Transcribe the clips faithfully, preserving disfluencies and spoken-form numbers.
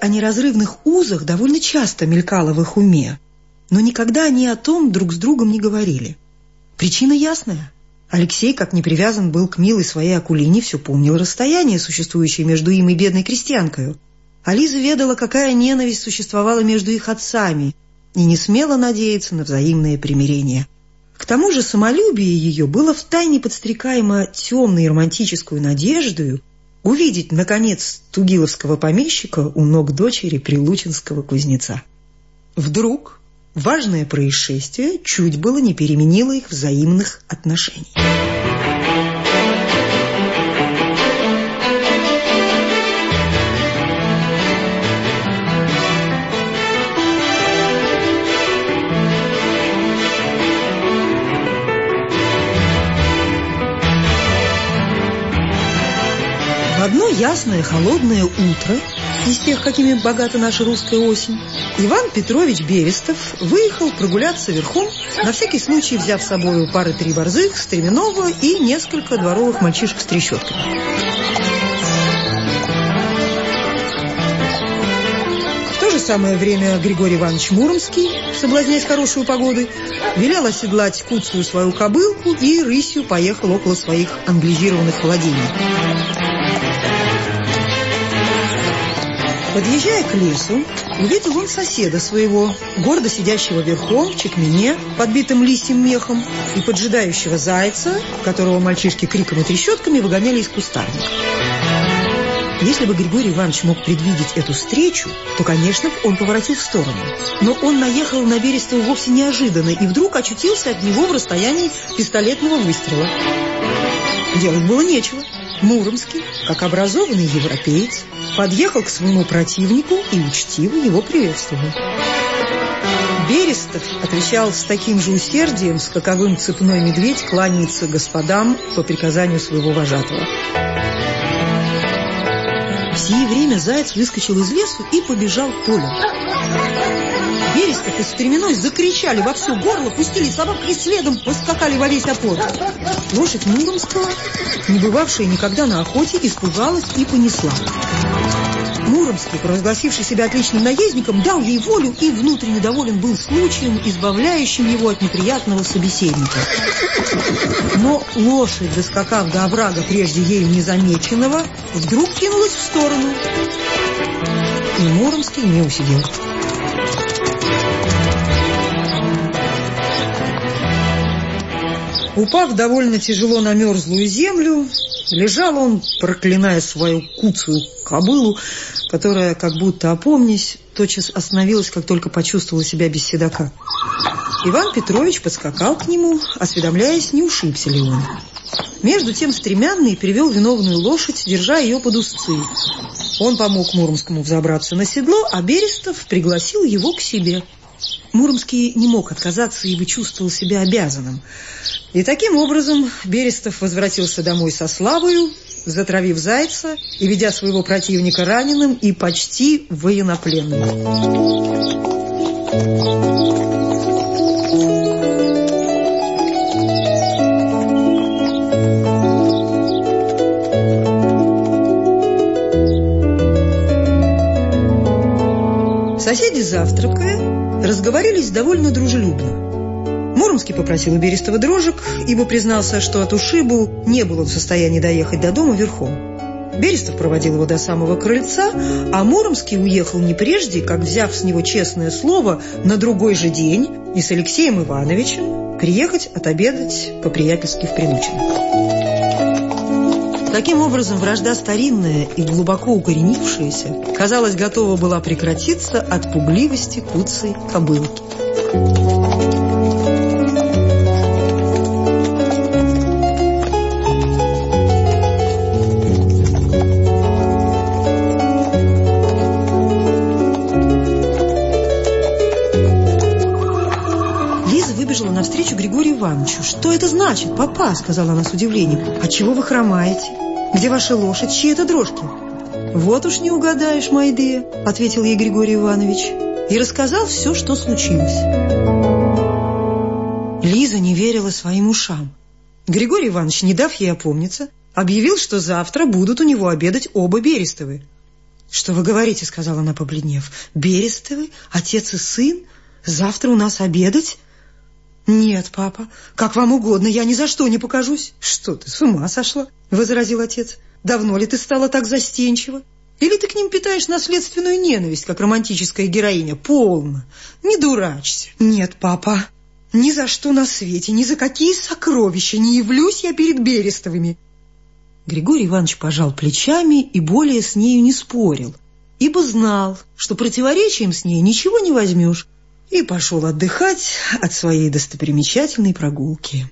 о неразрывных узах довольно часто мелькала в их уме, но никогда они о том друг с другом не говорили. Причина ясная. Алексей, как не привязан был к милой своей Акулине, все помнил расстояние, существующее между им и бедной крестьянкою. А Лиза ведала, какая ненависть существовала между их отцами, и не смела надеяться на взаимное примирение. К тому же самолюбие ее было втайне подстрекаемо темной и романтическую надеждою увидеть, наконец, тугиловского помещика у ног дочери прилучинского кузнеца. Вдруг важное происшествие чуть было не переменило их взаимных отношений. В одно ясное холодное утро, из тех, какими богата наша русская осень, Иван Петрович Берестов выехал прогуляться верхом, на всякий случай взяв с собой пары-три борзых, стременного и несколько дворовых мальчишек с трещотками. В то же самое время Григорий Иванович Муромский, соблазняясь хорошую погодой, велел оседлать куцую свою кобылку и рысью поехал около своих англизированных владений. Подъезжая к лесу, увидел он соседа своего, гордо сидящего верхом в чекмене, подбитым лисьим мехом, и поджидающего зайца, которого мальчишки криком и трещотками выгоняли из кустарника. Если бы Григорий Иванович мог предвидеть эту встречу, то, конечно, он поворотил в сторону. Но он наехал на Берестова вовсе неожиданно и вдруг очутился от него в расстоянии пистолетного выстрела. Делать было нечего. Муромский, как образованный европеец, подъехал к своему противнику и учтиво его приветствовал. Берестов отвечал с таким же усердием, с каковым цепной медведь кланяется господам по приказанию своего вожатого. В сие время заяц выскочил из лесу и побежал к полю. Берестов и Стременной закричали во все горло, пустили собак и следом поскакали во весь опор. Лошадь Муромского, не бывавшая никогда на охоте, испугалась и понесла. Муромский, провозгласивший себя отличным наездником, дал ей волю и внутренне доволен был случаем, избавляющим его от неприятного собеседника. Но лошадь, доскакав до оврага прежде ею незамеченного, вдруг кинулась в сторону, и Муромский не усидел. Упав довольно тяжело на мерзлую землю, лежал он, проклиная свою куцую кобылу, которая, как будто опомнясь, тотчас остановилась, как только почувствовала себя без седока. Иван Петрович подскакал к нему, осведомляясь, не ушибся ли он. Между тем Стремянный привел виновную лошадь, держа ее под узцы. Он помог Муромскому взобраться на седло, а Берестов пригласил его к себе. Муромский не мог отказаться, ибо чувствовал себя обязанным. И таким образом Берестов возвратился домой со славою, затравив зайца и ведя своего противника раненым и почти военнопленным. Соседи, завтракая, разговорились довольно дружелюбно. Муромский попросил у Берестова дрожек, ибо признался, что от ушибу не был он в состоянии доехать до дома верхом. Берестов проводил его до самого крыльца, а Муромский уехал не прежде, как, взяв с него честное слово, на другой же день и с Алексеем Ивановичем приехать отобедать по-приятельски в Прилучино. Таким образом, вражда старинная и глубоко укоренившаяся, казалось, готова была прекратиться от пугливости куцей кобылки. Лиза выбежала навстречу Григорию Ивановичу. «Что это значит, папа?» — сказала она с удивлением. «Отчего вы хромаете? Где ваша лошадь? Чьи это дрожки?» «Вот уж не угадаешь, Майдея», — ответил ей Григорий Иванович и рассказал все, что случилось. Лиза не верила своим ушам. Григорий Иванович, не дав ей опомниться, объявил, что завтра будут у него обедать оба Берестовы. «Что вы говорите?» — сказала она, побледнев. «Берестовы? Отец и сын? Завтра у нас обедать?» «Нет, папа, как вам угодно, я ни за что не покажусь». «Что ты, с ума сошла?» — возразил отец. «Давно ли ты стала так застенчива? Или ты к ним питаешь наследственную ненависть, как романтическая героиня? Полно, не дурачься». «Нет, папа, ни за что на свете, ни за какие сокровища не явлюсь я перед Берестовыми». Григорий Иванович пожал плечами и более с нею не спорил, ибо знал, что противоречием с ней ничего не возьмешь, и пошел отдыхать от своей достопримечательной прогулки.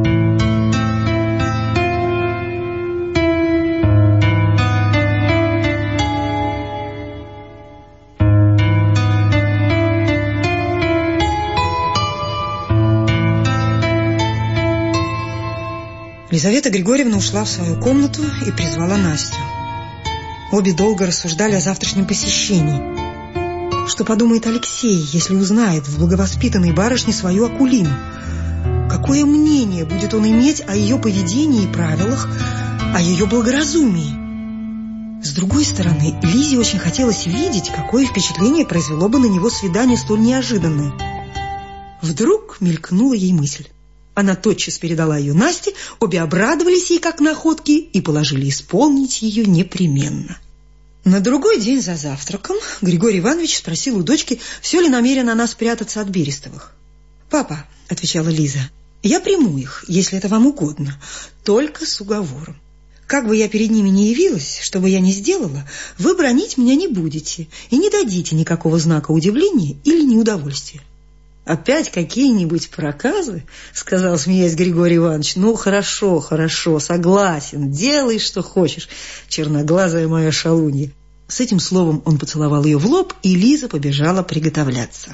Лизавета Григорьевна ушла в свою комнату и призвала Настю. Обе долго рассуждали о завтрашнем посещении. Что подумает Алексей, если узнает в благовоспитанной барышне свою Акулину? Какое мнение будет он иметь о ее поведении и правилах, о ее благоразумии? С другой стороны, Лизе очень хотелось видеть, какое впечатление произвело бы на него свидание столь неожиданное. Вдруг мелькнула ей мысль. Она тотчас передала ее Насте, обе обрадовались ей как находки и положили исполнить ее непременно. На другой день за завтраком Григорий Иванович спросил у дочки, все ли намерена она спрятаться от Берестовых. «Папа», — отвечала Лиза, — «я приму их, если это вам угодно, только с уговором. Как бы я перед ними не явилась, что бы я ни сделала, вы бранить меня не будете и не дадите никакого знака удивления или неудовольствия». «Опять какие-нибудь проказы?» — сказал, смеясь, Григорий Иванович. «Ну, хорошо, хорошо, согласен, делай, что хочешь, черноглазая моя шалунья». С этим словом он поцеловал ее в лоб, и Лиза побежала приготовляться.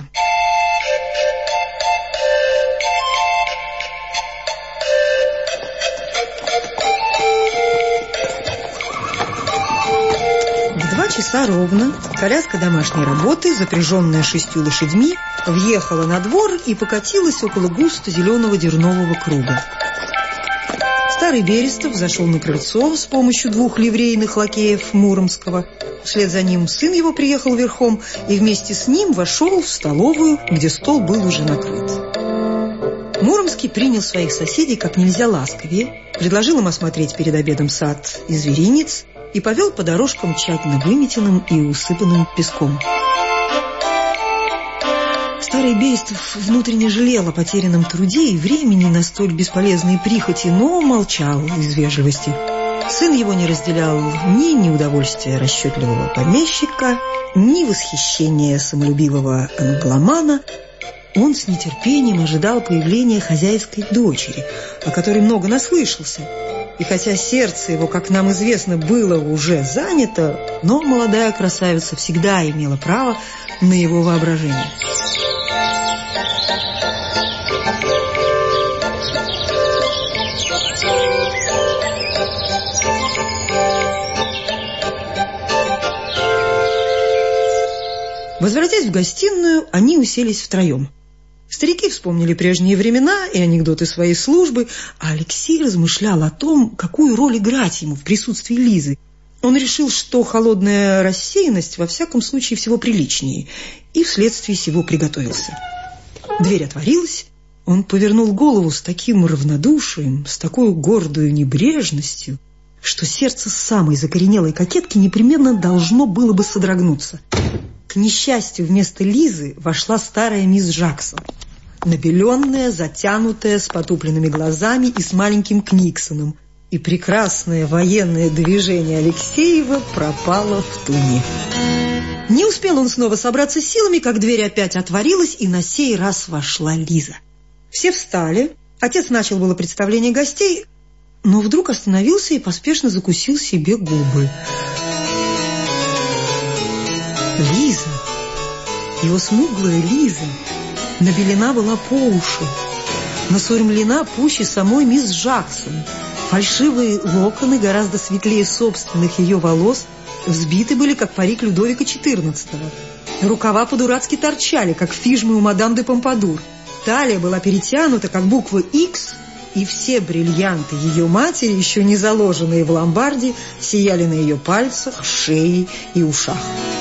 В два часа ровно коляска домашней работы, запряженная шестью лошадьми, въехала на двор и покатилась около густо-зеленого дернового круга. Старый Берестов зашел на крыльцо с помощью двух ливрейных лакеев Муромского. Вслед за ним сын его приехал верхом и вместе с ним вошел в столовую, где стол был уже накрыт. Муромский принял своих соседей как нельзя ласковее, предложил им осмотреть перед обедом сад и зверинец и повел по дорожкам, тщательно выметенным и усыпанным песком. Старый Берестов внутренне жалел о потерянном труде и времени на столь бесполезные прихоти, но молчал из вежливости. Сын его не разделял ни неудовольствия расчетливого помещика, ни восхищения самолюбивого англомана. Он с нетерпением ожидал появления хозяйской дочери, о которой много наслышался. И хотя сердце его, как нам известно, было уже занято, но молодая красавица всегда имела право на его воображение. Возвратясь в гостиную, они уселись втроем. Старики вспомнили прежние времена и анекдоты своей службы, а Алексей размышлял о том, какую роль играть ему в присутствии Лизы. Он решил, что холодная рассеянность во всяком случае всего приличнее, и вследствие сего приготовился. Дверь отворилась, он повернул голову с таким равнодушием, с такой гордою небрежностью, что сердце самой закоренелой кокетки непременно должно было бы содрогнуться. К несчастью, вместо Лизы вошла старая мисс Жаксон, набеленная, затянутая, с потупленными глазами и с маленьким Книксоном, и прекрасное военное движение Алексеева пропало в туне. Не успел он снова собраться с силами, как дверь опять отворилась, и на сей раз вошла Лиза. Все встали, отец начал было представление гостей, но вдруг остановился и поспешно закусил себе губы. Лиза, его смуглая Лиза, набелена была по уши, насурмлена пуще самой мисс Жаксон. Фальшивые локоны, гораздо светлее собственных ее волос, взбиты были, как парик Людовика четырнадцатого. Рукава по-дурацки торчали, как фижмы у мадам де Помпадур. Талия была перетянута, как буква «Х», и все бриллианты ее матери, еще не заложенные в ломбарде, сияли на ее пальцах, шее и ушах.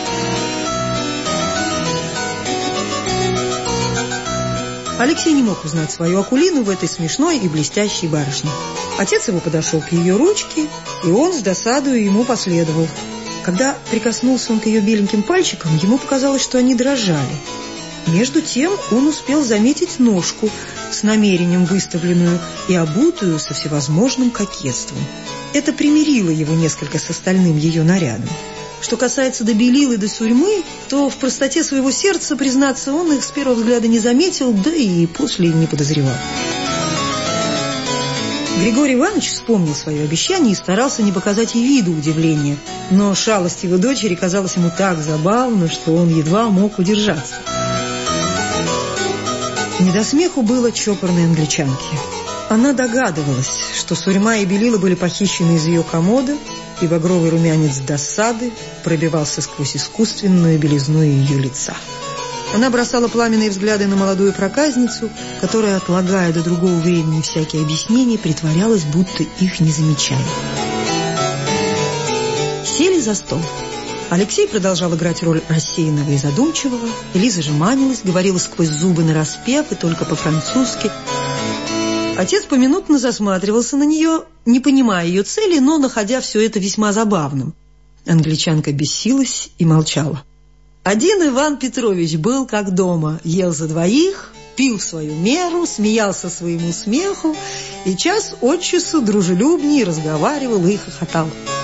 Алексей не мог узнать свою Акулину в этой смешной и блестящей барышне. Отец его подошел к ее ручке, и он с досадою ему последовал. Когда прикоснулся он к ее беленьким пальчикам, ему показалось, что они дрожали. Между тем он успел заметить ножку с намерением выставленную и обутую со всевозможным кокетством. Это примирило его несколько с остальным ее нарядом. Что касается до белил и до сурьмы, то в простоте своего сердца, признаться, он их с первого взгляда не заметил, да и после не подозревал. Григорий Иванович вспомнил свое обещание и старался не показать ей виду удивления, но шалость его дочери казалась ему так забавна, что он едва мог удержаться. Не до смеху было чопорной англичанке. Она догадывалась, что сурьма и белила были похищены из ее комода, и багровый румянец досады пробивался сквозь искусственную белизну ее лица. Она бросала пламенные взгляды на молодую проказницу, которая, отлагая до другого времени всякие объяснения, притворялась, будто их не замечает. Сели за стол. Алексей продолжал играть роль рассеянного и задумчивого. Лиза же манилась, говорила сквозь зубы нараспев и только по-французски. Отец поминутно засматривался на нее, не понимая ее цели, но находя все это весьма забавным. Англичанка бесилась и молчала. Один Иван Петрович был как дома, ел за двоих, пил в свою меру, смеялся своему смеху и час от часу дружелюбнее разговаривал и хохотал.